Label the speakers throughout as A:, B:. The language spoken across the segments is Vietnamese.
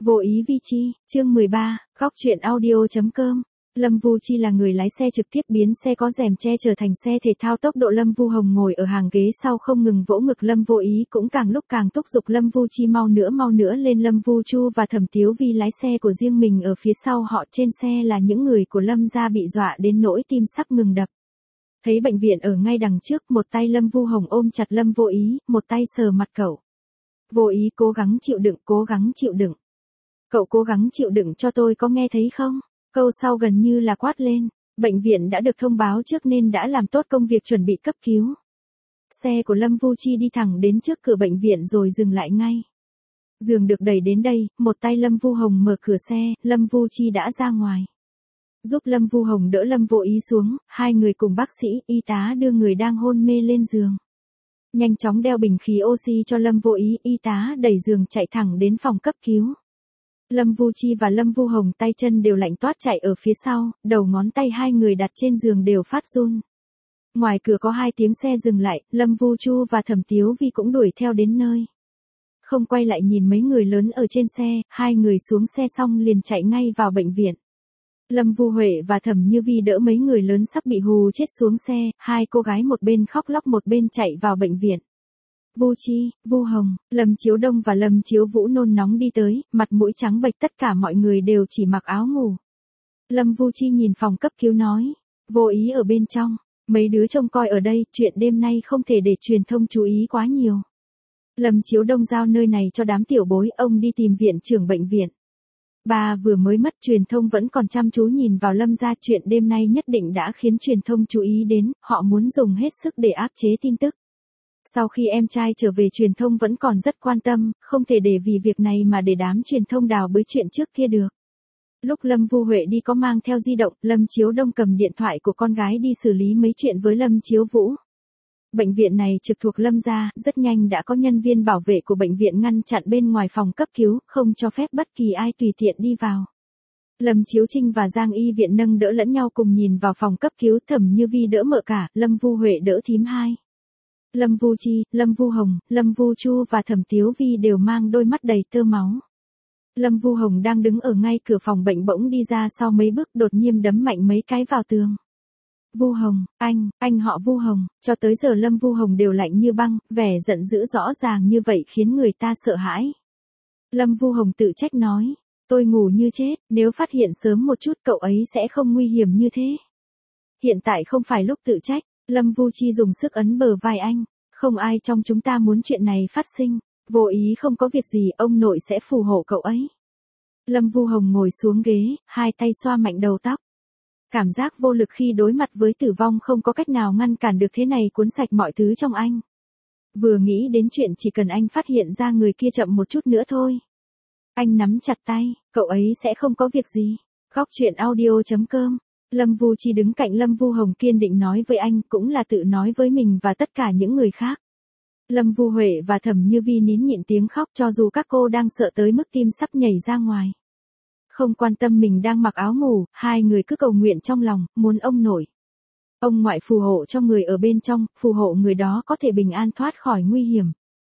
A: Vô ý vi chi, chương 13, góc truyện audio.com. Lâm Vu Chi là người lái xe trực tiếp biến xe có rèm che trở thành xe thể thao tốc độ. Lâm Vu Hồng ngồi ở hàng ghế sau không ngừng vỗ ngực. Lâm Vô Ý cũng càng lúc càng thúc giục Lâm Vu Chi mau nữa lên. Lâm Vu Chu và Thẩm Tiếu Vi lái xe của riêng mình ở phía sau họ. Trên xe là những người của Lâm gia bị dọa đến nỗi tim sắp ngừng đập. Thấy bệnh viện ở ngay đằng trước, một tay Lâm Vu Hồng ôm chặt Lâm Vô Ý, một tay sờ mặt cậu. Vô Ý cố gắng chịu đựng, cố gắng chịu đựng. Cậu cố gắng chịu đựng cho tôi, có nghe thấy không? Câu sau gần như là quát lên. Bệnh viện đã được thông báo trước nên đã làm tốt công việc chuẩn bị cấp cứu. Xe của Lâm Vu Chi đi thẳng đến trước cửa bệnh viện rồi dừng lại ngay. Giường được đẩy đến đây, một tay Lâm Vu Hồng mở cửa xe, Lâm Vu Chi đã ra ngoài. Giúp Lâm Vu Hồng đỡ Lâm Vô Ý xuống, hai người cùng bác sĩ, y tá đưa người đang hôn mê lên giường. Nhanh chóng đeo bình khí oxy cho Lâm Vô Ý, y tá đẩy giường chạy thẳng đến phòng cấp cứu. Lâm Vu Chi và Lâm Vu Hồng tay chân đều lạnh toát chạy ở phía sau, đầu ngón tay hai người đặt trên giường đều phát run. Ngoài cửa có hai tiếng xe dừng lại, Lâm Vu Chu và Thẩm Tiếu Vi cũng đuổi theo đến nơi. Không quay lại nhìn mấy người lớn ở trên xe, hai người xuống xe xong liền chạy ngay vào bệnh viện. Lâm Vu Huệ và Thẩm Như Vi đỡ mấy người lớn sắp bị hù chết xuống xe, hai cô gái một bên khóc lóc một bên chạy vào bệnh viện. Vu Chi, Vu Hồng, Lâm Chiếu Đông và Lâm Chiếu Vũ nôn nóng đi tới, mặt mũi trắng bệch, tất cả mọi người đều chỉ mặc áo ngủ. Lâm Vu Chi nhìn phòng cấp cứu nói, Vô Ý ở bên trong, mấy đứa trông coi ở đây, chuyện đêm nay không thể để truyền thông chú ý quá nhiều. Lâm Chiếu Đông giao nơi này cho đám tiểu bối, ông đi tìm viện trưởng bệnh viện. Bà vừa mới mất, truyền thông vẫn còn chăm chú nhìn vào Lâm gia, chuyện đêm nay nhất định đã khiến truyền thông chú ý đến, họ muốn dùng hết sức để áp chế tin tức. Sau khi em trai trở về, truyền thông vẫn còn rất quan tâm, không thể để vì việc này mà để đám truyền thông đào bới chuyện trước kia được. Lúc Lâm Vu Huệ đi có mang theo di động, Lâm Chiếu Đông cầm điện thoại của con gái đi xử lý mấy chuyện với Lâm Chiếu Vũ. Bệnh viện này trực thuộc Lâm gia, rất nhanh đã có nhân viên bảo vệ của bệnh viện ngăn chặn bên ngoài phòng cấp cứu, không cho phép bất kỳ ai tùy tiện đi vào. Lâm Chiếu Trinh và Giang Y viện nâng đỡ lẫn nhau cùng nhìn vào phòng cấp cứu, Thẩm Như Vi đỡ mợ cả, Lâm Vu Huệ đỡ thím hai. Lâm Vu Chi, Lâm Vu Hồng, Lâm Vu Chu và Thẩm Tiếu Vi đều mang đôi mắt đầy tơ máu. Lâm Vu Hồng đang đứng ở ngay cửa phòng bệnh bỗng đi ra sau mấy bước, đột nhiên đấm mạnh mấy cái vào tường. Vu Hồng, anh họ Vu Hồng, cho tới giờ Lâm Vu Hồng đều lạnh như băng, vẻ giận dữ rõ ràng như vậy khiến người ta sợ hãi. Lâm Vu Hồng tự trách nói, tôi ngủ như chết, nếu phát hiện sớm một chút cậu ấy sẽ không nguy hiểm như thế. Hiện tại không phải lúc tự trách. Lâm Vu Chi dùng sức ấn bờ vai anh, không ai trong chúng ta muốn chuyện này phát sinh, Vô Ý không có việc gì, ông nội sẽ phù hộ cậu ấy. Lâm Vu Hồng ngồi xuống ghế, hai tay xoa mạnh đầu tóc. Cảm giác vô lực khi đối mặt với tử vong không có cách nào ngăn cản được, thế này cuốn sạch mọi thứ trong anh. Vừa nghĩ đến chuyện chỉ cần anh phát hiện ra người kia chậm một chút nữa thôi. Anh nắm chặt tay, cậu ấy sẽ không có việc gì. Góc truyện audio.com. Lâm Vu Chi đứng cạnh Lâm Vu Hồng kiên định nói với anh, cũng là tự nói với mình và tất cả những người khác. Lâm Vu Huệ và Thẩm Như Vi nín nhịn tiếng khóc, cho dù các cô đang sợ tới mức tim sắp nhảy ra ngoài. Không quan tâm mình đang mặc áo ngủ, hai người cứ cầu nguyện trong lòng, muốn ông nội, ông ngoại phù hộ cho người ở bên trong, phù hộ người đó có thể bình an thoát khỏi nguy hiểm.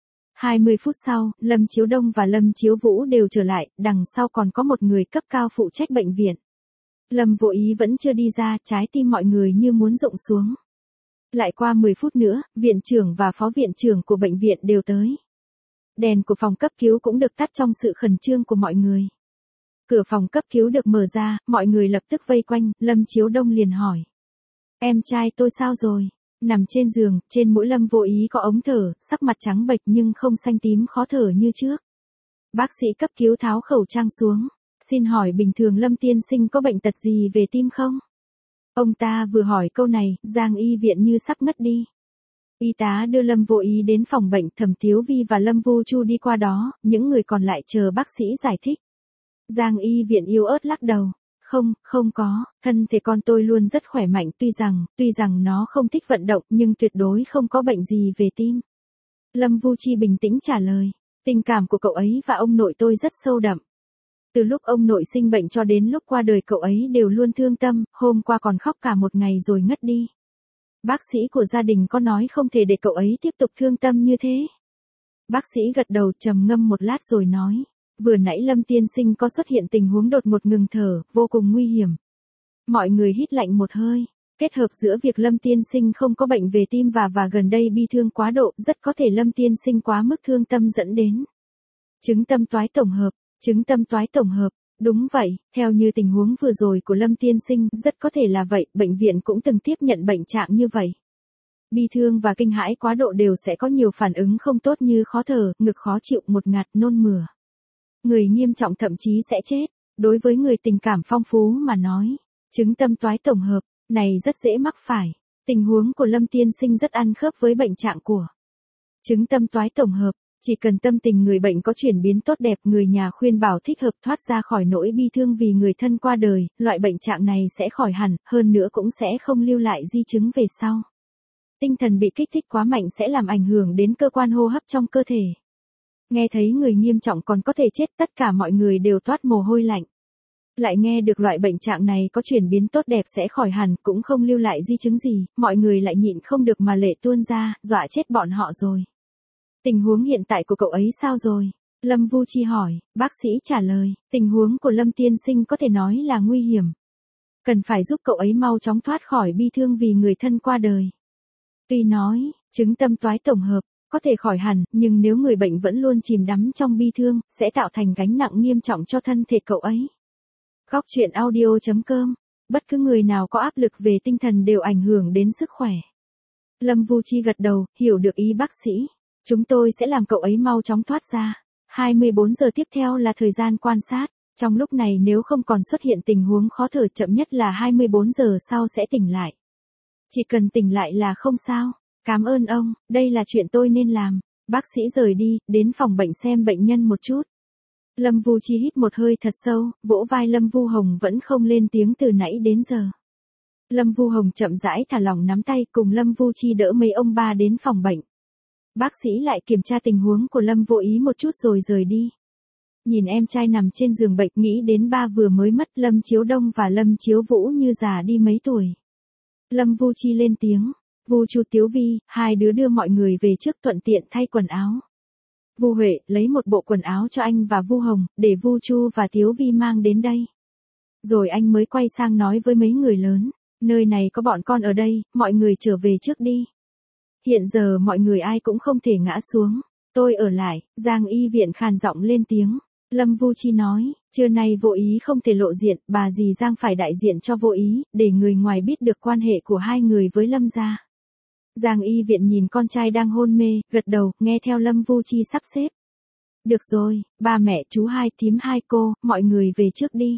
A: 20 phút sau, Lâm Chiếu Đông và Lâm Chiếu Vũ đều trở lại, đằng sau còn có một người cấp cao phụ trách bệnh viện. Lâm Vô Ý vẫn chưa đi ra, trái tim mọi người như muốn rụng xuống. Lại qua 10 phút nữa, viện trưởng và phó viện trưởng của bệnh viện đều tới. Đèn của phòng cấp cứu cũng được tắt trong sự khẩn trương của mọi người. Cửa phòng cấp cứu được mở ra, mọi người lập tức vây quanh, Lâm Chiếu Đông liền hỏi. Em trai tôi sao rồi? Nằm trên giường, trên mũi Lâm Vô Ý có ống thở, sắc mặt trắng bệch nhưng không xanh tím khó thở như trước. Bác sĩ cấp cứu tháo khẩu trang xuống. Xin hỏi bình thường Lâm tiên sinh có bệnh tật gì về tim không? Ông ta vừa hỏi câu này, Giang Y viện như sắp ngất đi. Y tá đưa Lâm Vô Ý đến phòng bệnh, Thẩm Tiếu Vi và Lâm Vu Chu đi qua đó, những người còn lại chờ bác sĩ giải thích. Giang Y viện yếu ớt lắc đầu. Không có, thân thể con tôi luôn rất khỏe mạnh, tuy rằng nó không thích vận động nhưng tuyệt đối không có bệnh gì về tim. Lâm Vu Chi bình tĩnh trả lời, tình cảm của cậu ấy và ông nội tôi rất sâu đậm. Từ lúc ông nội sinh bệnh cho đến lúc qua đời cậu ấy đều luôn thương tâm, hôm qua còn khóc cả một ngày rồi ngất đi. Bác sĩ của gia đình có nói không thể để cậu ấy tiếp tục thương tâm như thế. Bác sĩ gật đầu trầm ngâm một lát rồi nói, vừa nãy Lâm tiên sinh có xuất hiện tình huống đột ngột ngừng thở, vô cùng nguy hiểm. Mọi người hít lạnh một hơi, kết hợp giữa việc Lâm tiên sinh không có bệnh về tim và gần đây bi thương quá độ, rất có thể Lâm tiên sinh quá mức thương tâm dẫn đến chứng tâm toái tổng hợp, chứng tâm toái tổng hợp. Đúng vậy, theo như tình huống vừa rồi của Lâm tiên sinh, rất có thể là vậy, bệnh viện cũng từng tiếp nhận bệnh trạng như vậy. Bi thương và kinh hãi quá độ đều sẽ có nhiều phản ứng không tốt như khó thở, ngực khó chịu, một ngạt, nôn mửa. Người nghiêm trọng thậm chí sẽ chết. Đối với người tình cảm phong phú mà nói, chứng tâm toái tổng hợp này rất dễ mắc phải. Tình huống của Lâm tiên sinh rất ăn khớp với bệnh trạng của chứng tâm toái tổng hợp. Chỉ cần tâm tình người bệnh có chuyển biến tốt đẹp, người nhà khuyên bảo thích hợp thoát ra khỏi nỗi bi thương vì người thân qua đời, loại bệnh trạng này sẽ khỏi hẳn, hơn nữa cũng sẽ không lưu lại di chứng về sau. Tinh thần bị kích thích quá mạnh sẽ làm ảnh hưởng đến cơ quan hô hấp trong cơ thể. Nghe thấy người nghiêm trọng còn có thể chết, tất cả mọi người đều toát mồ hôi lạnh. Lại nghe được loại bệnh trạng này có chuyển biến tốt đẹp sẽ khỏi hẳn, cũng không lưu lại di chứng gì, mọi người lại nhịn không được mà lệ tuôn ra, dọa chết bọn họ rồi. Tình huống hiện tại của cậu ấy sao rồi? Lâm Vu Chi hỏi, bác sĩ trả lời, tình huống của Lâm tiên sinh có thể nói là nguy hiểm. Cần phải giúp cậu ấy mau chóng thoát khỏi bi thương vì người thân qua đời. Tuy nói, chứng tâm toái tổng hợp, có thể khỏi hẳn, nhưng nếu người bệnh vẫn luôn chìm đắm trong bi thương, sẽ tạo thành gánh nặng nghiêm trọng cho thân thể cậu ấy. Góc truyện audio.com, bất cứ người nào có áp lực về tinh thần đều ảnh hưởng đến sức khỏe. Lâm Vu Chi gật đầu, hiểu được ý bác sĩ. Chúng tôi sẽ làm cậu ấy mau chóng thoát ra. 24 giờ tiếp theo là thời gian quan sát. Trong lúc này nếu không còn xuất hiện tình huống khó thở, chậm nhất là 24 giờ sau sẽ tỉnh lại. Chỉ cần tỉnh lại là không sao. Cảm ơn ông, đây là chuyện tôi nên làm. Bác sĩ rời đi, đến phòng bệnh xem bệnh nhân một chút. Lâm Vu Chi hít một hơi thật sâu, vỗ vai Lâm Vu Hồng vẫn không lên tiếng từ nãy đến giờ. Lâm Vu Hồng chậm rãi thả lỏng nắm tay cùng Lâm Vu Chi đỡ mấy ông ba đến phòng bệnh. Bác sĩ lại kiểm tra tình huống của Lâm Vô Ý một chút rồi rời đi. Nhìn em trai nằm trên giường bệnh, nghĩ đến ba vừa mới mất Lâm Chiếu Đông và Lâm Chiếu Vũ như già đi mấy tuổi. Lâm Vu Chi lên tiếng, Vu Chu Tiếu Vi, hai đứa đưa mọi người về trước thuận tiện thay quần áo. Vu Huệ, lấy một bộ quần áo cho anh và Vu Hồng, để Vu Chu và Tiếu Vi mang đến đây. Rồi anh mới quay sang nói với mấy người lớn, nơi này có bọn con ở đây, mọi người trở về trước đi. Hiện giờ mọi người ai cũng không thể ngã xuống, tôi ở lại. Giang Y Viện khàn giọng lên tiếng. Lâm Vu Chi nói, trưa nay Vô Ý không thể lộ diện, bà dì Giang phải đại diện cho Vô Ý, để người ngoài biết được quan hệ của hai người với Lâm gia. Giang Y Viện nhìn con trai đang hôn mê, gật đầu, nghe theo Lâm Vu Chi sắp xếp. Được rồi, ba mẹ, chú hai, thím hai cô, mọi người về trước đi.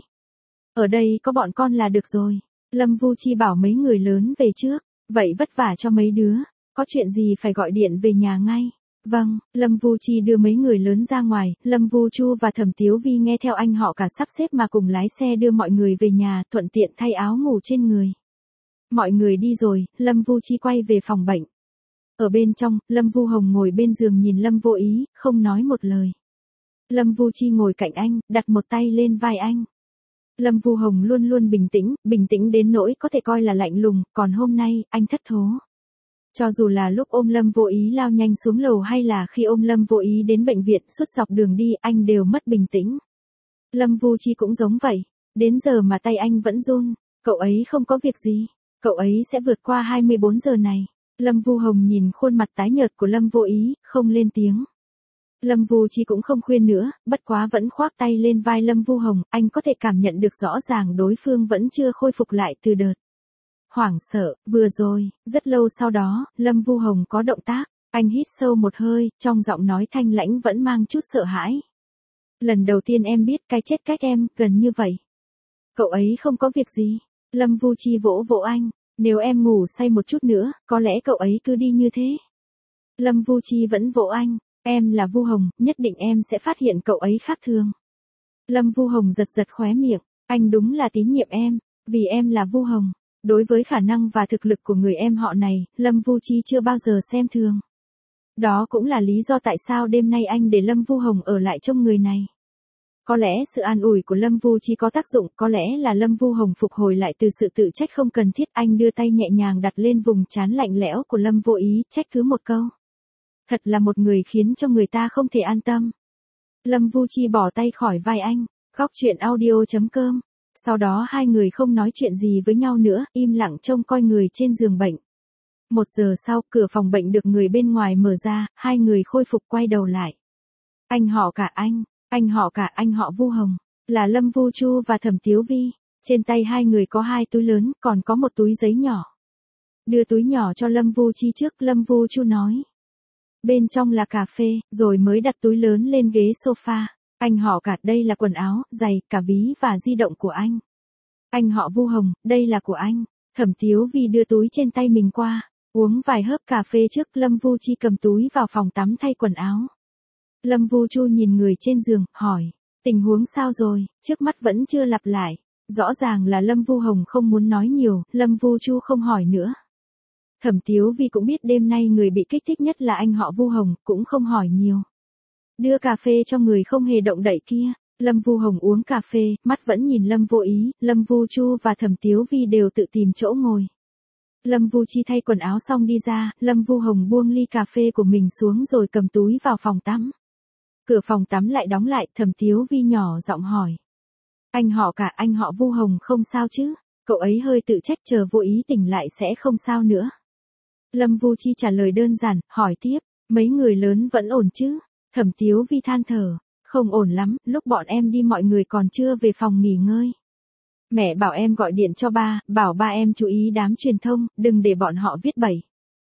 A: Ở đây có bọn con là được rồi. Lâm Vu Chi bảo mấy người lớn về trước, vậy vất vả cho mấy đứa. Có chuyện gì phải gọi điện về nhà ngay. Vâng, Lâm Vu Chi đưa mấy người lớn ra ngoài, Lâm Vu Chu và Thẩm Tiếu Vi nghe theo anh họ cả sắp xếp mà cùng lái xe đưa mọi người về nhà, thuận tiện thay áo ngủ trên người. Mọi người đi rồi, Lâm Vu Chi quay về phòng bệnh. Ở bên trong, Lâm Vu Hồng ngồi bên giường nhìn Lâm Vô Ý, không nói một lời. Lâm Vu Chi ngồi cạnh anh, đặt một tay lên vai anh. Lâm Vu Hồng luôn luôn bình tĩnh đến nỗi có thể coi là lạnh lùng, còn hôm nay, anh thất thố. Cho dù là lúc ôm Lâm Vô Ý lao nhanh xuống lầu hay là khi ôm Lâm Vô Ý đến bệnh viện, suốt dọc đường đi, anh đều mất bình tĩnh. Lâm Vu Chi cũng giống vậy, đến giờ mà tay anh vẫn run, cậu ấy không có việc gì, cậu ấy sẽ vượt qua 24 giờ này. Lâm Vu Hồng nhìn khuôn mặt tái nhợt của Lâm Vô Ý, không lên tiếng. Lâm Vu Chi cũng không khuyên nữa, bất quá vẫn khoác tay lên vai Lâm Vu Hồng, anh có thể cảm nhận được rõ ràng đối phương vẫn chưa khôi phục lại từ đợt hoảng sợ vừa rồi. Rất lâu sau đó, Lâm Vu Hồng có động tác, anh hít sâu một hơi, trong giọng nói thanh lãnh vẫn mang chút sợ hãi. Lần đầu tiên em biết cái chết cách em gần như vậy. Cậu ấy không có việc gì. Lâm Vu Chi vỗ vỗ anh, nếu em ngủ say một chút nữa, có lẽ cậu ấy cứ đi như thế. Lâm Vu Chi vẫn vỗ anh, em là Vu Hồng, nhất định em sẽ phát hiện cậu ấy khác thường. Lâm Vu Hồng giật giật khóe miệng, anh đúng là tín nhiệm em, vì em là Vu Hồng. Đối với khả năng và thực lực của người em họ này, Lâm Vu Chi chưa bao giờ xem thường. Đó cũng là lý do tại sao đêm nay anh để Lâm Vu Hồng ở lại trông người này. Có lẽ sự an ủi của Lâm Vu Chi có tác dụng, có lẽ là Lâm Vu Hồng phục hồi lại từ sự tự trách không cần thiết. Anh đưa tay nhẹ nhàng đặt lên vùng trán lạnh lẽo của Lâm Vô Ý, trách cứ một câu. Thật là một người khiến cho người ta không thể an tâm. Lâm Vu Chi bỏ tay khỏi vai anh. Góc chuyện audio.com. Sau đó hai người không nói chuyện gì với nhau nữa, im lặng trông coi người trên giường bệnh. 1 giờ sau, cửa phòng bệnh được người bên ngoài mở ra, hai người khôi phục quay đầu lại. Anh họ cả anh họ Vu Hồng, là Lâm Vu Chu và Thẩm Tiếu Vi. Trên tay hai người có 2 túi lớn, còn có một túi giấy nhỏ. Đưa túi nhỏ cho Lâm Vu Chi trước, Lâm Vu Chu nói. Bên trong là cà phê, rồi mới đặt túi lớn lên ghế sofa. Anh họ cả, đây là quần áo, giày, cả ví và di động của anh. Anh họ Vu Hồng, đây là của anh. Thẩm Tiếu Vi đưa túi trên tay mình qua, uống vài hớp cà phê trước. Lâm Vu Chi cầm túi vào phòng tắm thay quần áo. Lâm Vu Chu nhìn người trên giường, hỏi, tình huống sao rồi, trước mắt vẫn chưa lặp lại. Rõ ràng là Lâm Vu Hồng không muốn nói nhiều, Lâm Vu Chu không hỏi nữa. Thẩm Tiếu Vi cũng biết đêm nay người bị kích thích nhất là anh họ Vu Hồng, cũng không hỏi nhiều. Đưa cà phê cho người không hề động đậy kia. Lâm Vu Hồng uống cà phê, mắt vẫn nhìn Lâm Vô Ý. Lâm Vu Chu và Thẩm Tiếu Vi đều tự tìm chỗ ngồi. Lâm Vu Chi thay quần áo xong đi ra, Lâm Vu Hồng buông ly cà phê của mình xuống rồi cầm túi vào phòng tắm. Cửa phòng tắm lại đóng lại, Thẩm Tiếu Vi nhỏ giọng hỏi. Anh họ cả, anh họ Vu Hồng không sao chứ? Cậu ấy hơi tự trách, chờ Vô Ý tỉnh lại sẽ không sao nữa. Lâm Vu Chi trả lời đơn giản, hỏi tiếp, mấy người lớn vẫn ổn chứ? Thẩm Tiếu Vi than thở, không ổn lắm, lúc bọn em đi mọi người còn chưa về phòng nghỉ ngơi. Mẹ bảo em gọi điện cho ba, bảo ba em chú ý đám truyền thông, đừng để bọn họ viết bậy.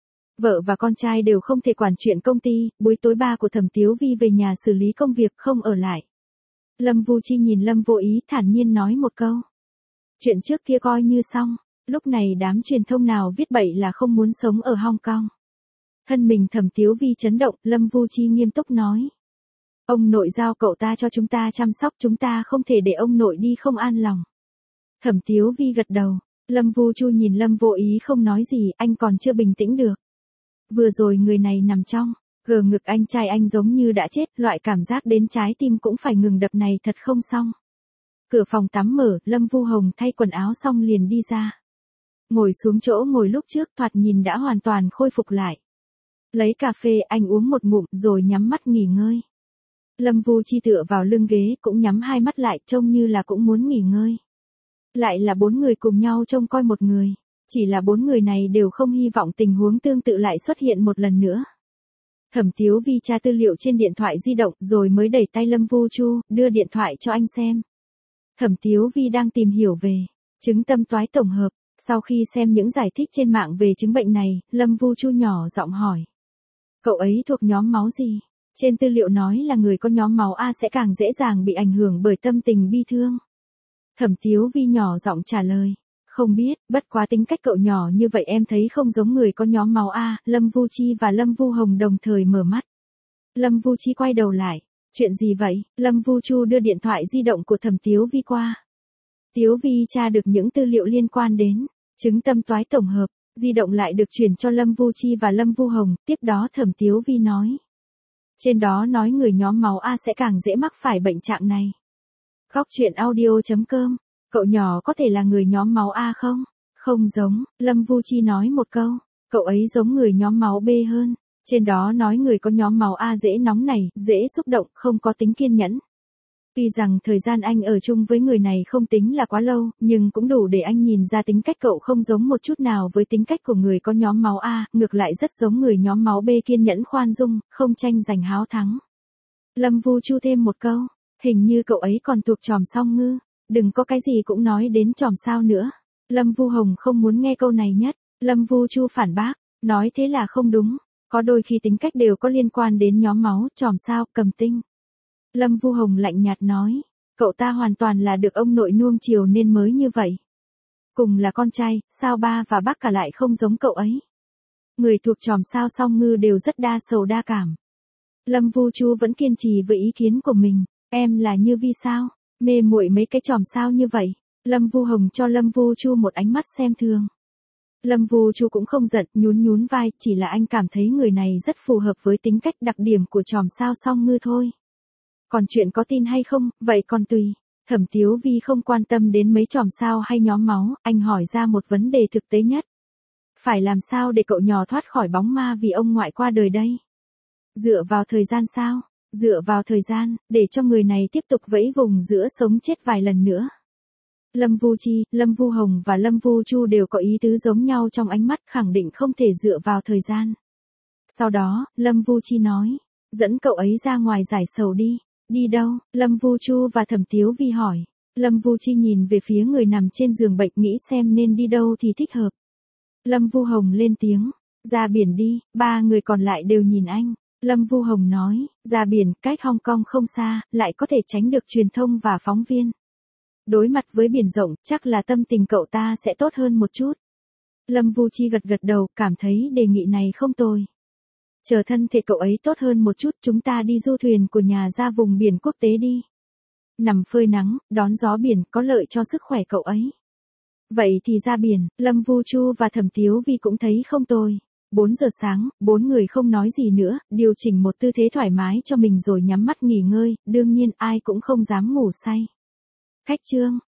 A: Vợ và con trai đều không thể quản chuyện công ty, buổi tối ba của Thẩm Tiếu Vi về nhà xử lý công việc không ở lại. Lâm Vu Chi nhìn Lâm Vô Ý thản nhiên nói một câu. Chuyện trước kia coi như xong, lúc này đám truyền thông nào viết bậy là không muốn sống ở Hong Kong. Thân mình Thẩm Tiếu Vi chấn động, Lâm Vu Chi nghiêm túc nói. Ông nội giao cậu ta cho chúng ta chăm sóc, chúng ta không thể để ông nội đi không an lòng. Thẩm Tiếu Vi gật đầu, Lâm Vu Chu nhìn Lâm Vô Ý không nói gì, anh còn chưa bình tĩnh được. Vừa rồi người này nằm trong gờ ngực anh trai anh giống như đã chết, loại cảm giác đến trái tim cũng phải ngừng đập này thật không xong. Cửa phòng tắm mở, Lâm Vu Hồng thay quần áo xong liền đi ra. Ngồi xuống chỗ ngồi lúc trước thoạt nhìn đã hoàn toàn khôi phục lại. Lấy cà phê anh uống một ngụm rồi nhắm mắt nghỉ ngơi. Lâm Vu Chi tựa vào lưng ghế cũng nhắm hai mắt lại, trông như là cũng muốn nghỉ ngơi. Lại là 4 người cùng nhau trông coi một người. Chỉ là 4 người này đều không hy vọng tình huống tương tự lại xuất hiện một lần nữa. Thẩm Tiếu Vi tra tư liệu trên điện thoại di động rồi mới đẩy tay Lâm Vu Chu, đưa điện thoại cho anh xem. Thẩm Tiếu Vi đang tìm hiểu về chứng tâm toái tổng hợp. Sau khi xem những giải thích trên mạng về chứng bệnh này, Lâm Vu Chu nhỏ giọng hỏi. Cậu ấy thuộc nhóm máu gì? Trên tư liệu nói là người có nhóm máu A sẽ càng dễ dàng bị ảnh hưởng bởi tâm tình bi thương. Thẩm Tiếu Vi nhỏ giọng trả lời. Không biết, bất quá tính cách cậu nhỏ như vậy em thấy không giống người có nhóm máu A. Lâm Vu Chi và Lâm Vu Hồng đồng thời mở mắt. Lâm Vu Chi quay đầu lại. Chuyện gì vậy? Lâm Vu Chu đưa điện thoại di động của Thẩm Tiếu Vi qua. Tiếu Vi tra được những tư liệu liên quan đến chứng tâm toái tổng hợp. Di động lại được chuyển cho Lâm Vu Chi và Lâm Vu Hồng. Tiếp đó Thẩm Tiếu Vi nói. Trên đó nói người nhóm máu A sẽ càng dễ mắc phải bệnh trạng này. Góc chuyện audio.com. Cậu nhỏ có thể là người nhóm máu A không? Không giống, Lâm Vu Chi nói một câu. Cậu ấy giống người nhóm máu B hơn. Trên đó nói người có nhóm máu A dễ nóng nảy, dễ xúc động, không có tính kiên nhẫn. Tuy rằng thời gian anh ở chung với người này không tính là quá lâu, nhưng cũng đủ để anh nhìn ra tính cách cậu không giống một chút nào với tính cách của người có nhóm máu A, ngược lại rất giống người nhóm máu B kiên nhẫn khoan dung, không tranh giành háo thắng. Lâm Vu Chu thêm một câu, hình như cậu ấy còn thuộc chòm song ngư, đừng có cái gì cũng nói đến chòm sao nữa. Lâm Vu Hồng không muốn nghe câu này nhất, Lâm Vu Chu phản bác, nói thế là không đúng, có đôi khi tính cách đều có liên quan đến nhóm máu, chòm sao, cầm tinh. Lâm Vu Hồng lạnh nhạt nói, cậu ta hoàn toàn là được ông nội nuông chiều nên mới như vậy. Cùng là con trai, sao ba và bác cả lại không giống cậu ấy? Người thuộc chòm sao song ngư đều rất đa sầu đa cảm. Lâm Vu Chu vẫn kiên trì với ý kiến của mình, em là như Vi sao? Mê muội mấy cái chòm sao như vậy? Lâm Vu Hồng cho Lâm Vu Chu một ánh mắt xem thường. Lâm Vu Chu cũng không giận, nhún vai, chỉ là anh cảm thấy người này rất phù hợp với tính cách đặc điểm của chòm sao song ngư thôi. Còn chuyện có tin hay không, vậy còn tùy. Thẩm Tiếu Vi không quan tâm đến mấy chòm sao hay nhóm máu, anh hỏi ra một vấn đề thực tế nhất. Phải làm sao để cậu nhỏ thoát khỏi bóng ma vì ông ngoại qua đời đây? Dựa vào thời gian sao? Dựa vào thời gian, để cho người này tiếp tục vẫy vùng giữa sống chết vài lần nữa. Lâm Vu Chi, Lâm Vu Hồng và Lâm Vu Chu đều có ý tứ giống nhau trong ánh mắt, khẳng định không thể dựa vào thời gian. Sau đó, Lâm Vu Chi nói, dẫn cậu ấy ra ngoài giải sầu đi. Đi đâu? Lâm Vu Chu và Thẩm Tiếu Vi hỏi. Lâm Vu Chi nhìn về phía người nằm trên giường bệnh, nghĩ xem nên đi đâu thì thích hợp. Lâm Vu Hồng lên tiếng, ra biển đi. Ba người còn lại đều nhìn anh. Lâm Vu Hồng nói, ra biển, cách Hong Kong không xa, lại có thể tránh được truyền thông và phóng viên. Đối mặt với biển rộng, chắc là tâm tình cậu ta sẽ tốt hơn một chút. Lâm Vu Chi gật gật đầu, cảm thấy đề nghị này không tồi. Chờ thân thể cậu ấy tốt hơn một chút, chúng ta đi du thuyền của nhà ra vùng biển quốc tế đi. Nằm phơi nắng, đón gió biển, có lợi cho sức khỏe cậu ấy. Vậy thì ra biển, Lâm Vu Chu và Thẩm Tiếu Vi cũng thấy không tồi. 4 giờ sáng, 4 người không nói gì nữa, điều chỉnh một tư thế thoải mái cho mình rồi nhắm mắt nghỉ ngơi, đương nhiên ai cũng không dám ngủ say. Khách trương,